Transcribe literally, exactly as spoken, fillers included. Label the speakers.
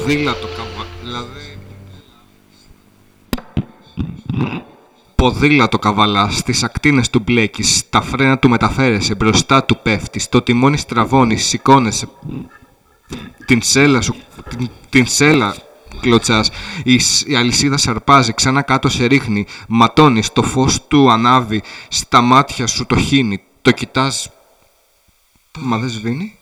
Speaker 1: Ποδήλατο καβα... δηλαδή... Ποδήλατο καβαλάς, στις ακτίνες του μπλέκεις, τα φρένα του μεταφέρεσαι, μπροστά του πέφτεις, το τιμόνι στραβώνεις, σηκώνεσαι, την σέλα σου, την, την σέλα κλωτσάς, η, η αλυσίδα σαρπάζει, ξανά κάτω σε ρίχνει, ματώνεις, το φως του ανάβει, στα μάτια σου το χύνει, το κοιτάς, μα δεν σβήνει.